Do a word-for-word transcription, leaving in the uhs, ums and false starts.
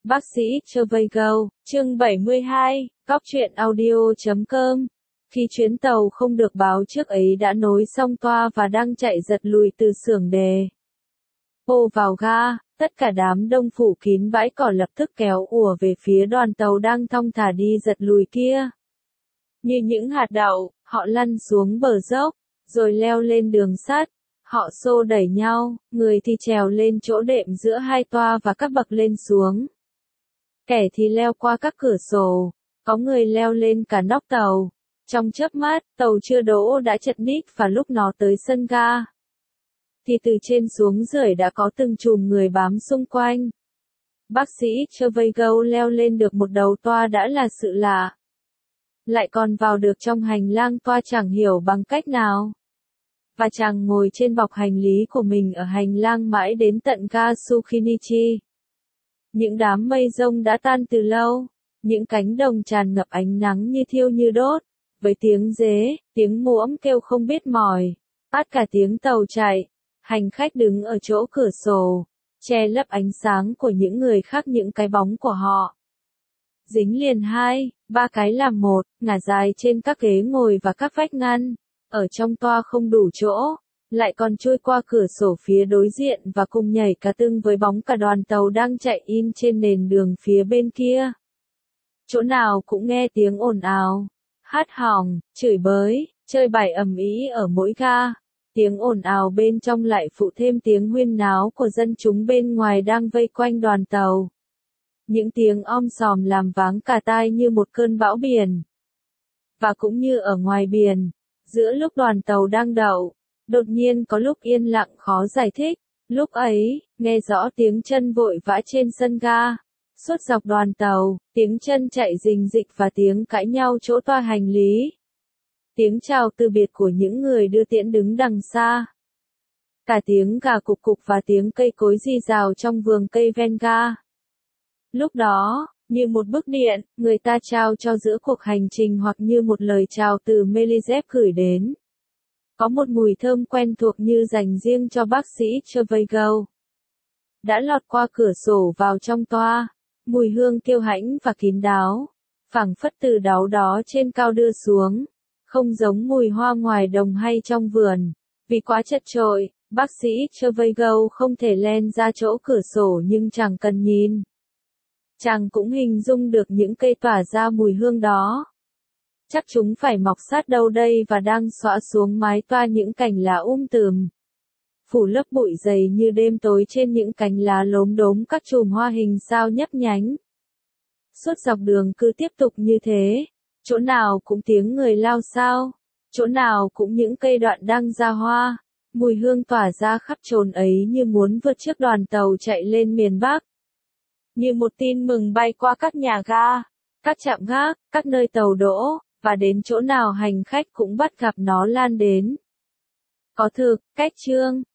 Bác sĩ Travago, chương bảy mươi hai, Cóc truyện audio chấm com. Khi chuyến tàu không được báo trước ấy đã nối xong toa và đang chạy giật lùi từ xưởng đề ô vào ga, tất cả đám đông phủ kín bãi cỏ lập tức kéo ùa về phía đoàn tàu đang thong thả đi giật lùi kia. Như những hạt đậu, họ lăn xuống bờ dốc, rồi leo lên đường sắt. Họ xô đẩy nhau, người thì trèo lên chỗ đệm giữa hai toa và các bậc lên xuống. Kẻ thì leo qua các cửa sổ, có người leo lên cả nóc tàu. Trong chớp mắt, tàu chưa đỗ đã chật ních và lúc nó tới sân ga, thì từ trên xuống dưới đã có từng chùm người bám xung quanh. Bác sĩ Travago leo lên được một đầu toa đã là sự lạ. Lại còn vào được trong hành lang toa chẳng hiểu bằng cách nào. Và chàng ngồi trên bọc hành lý của mình ở hành lang mãi đến tận ga Tsukinichi. Những đám mây rông đã tan từ lâu, những cánh đồng tràn ngập ánh nắng như thiêu như đốt, với tiếng dế, tiếng muỗng kêu không biết mỏi, át cả tiếng tàu chạy, hành khách đứng ở chỗ cửa sổ, che lấp ánh sáng của những người khác những cái bóng của họ. Dính liền hai, ba cái làm một, ngả dài trên các ghế ngồi và các vách ngăn, ở trong toa không đủ chỗ, lại còn trôi qua cửa sổ phía đối diện và cùng nhảy cả tưng với bóng cả đoàn tàu đang chạy in trên nền đường phía bên kia. Chỗ nào cũng nghe tiếng ồn ào, hát hỏng, chửi bới, chơi bài ầm ĩ ở mỗi ga. Tiếng ồn ào bên trong lại phụ thêm tiếng huyên náo của dân chúng bên ngoài đang vây quanh đoàn tàu. Những tiếng om sòm làm váng cả tai như một cơn bão biển. Và cũng như ở ngoài biển, giữa lúc đoàn tàu đang đậu, đột nhiên có lúc yên lặng khó giải thích. Lúc ấy, nghe rõ tiếng chân vội vã trên sân ga. Suốt dọc đoàn tàu, tiếng chân chạy rình rịch và tiếng cãi nhau chỗ toa hành lý. Tiếng chào từ biệt của những người đưa tiễn đứng đằng xa. Cả tiếng gà cục cục và tiếng cây cối rì rào trong vườn cây ven ga. Lúc đó, như một bức điện, người ta trao cho giữa cuộc hành trình hoặc như một lời chào từ Melizep gửi đến. Có một mùi thơm quen thuộc như dành riêng cho bác sĩ Travago. Đã lọt qua cửa sổ vào trong toa, mùi hương kiêu hãnh và kín đáo, phảng phất từ đáu đó trên cao đưa xuống, không giống mùi hoa ngoài đồng hay trong vườn, vì quá chật chội, bác sĩ Travago không thể len ra chỗ cửa sổ nhưng chẳng cần nhìn. Chàng cũng hình dung được những cây tỏa ra mùi hương đó. Chắc chúng phải mọc sát đâu đây và đang xõa xuống mái toa những cành lá um tùm, phủ lớp bụi dày như đêm tối trên những cành lá lốm đốm các chùm hoa hình sao nhấp nhánh. Suốt dọc đường cứ tiếp tục như thế, chỗ nào cũng tiếng người lao xao, chỗ nào cũng những cây đoạn đang ra hoa, mùi hương tỏa ra khắp chốn ấy như muốn vượt trước đoàn tàu chạy lên miền Bắc. Như một tin mừng bay qua các nhà ga, các trạm gác, các nơi tàu đỗ, và đến chỗ nào hành khách cũng bắt gặp nó lan đến. Có thực, cách chương,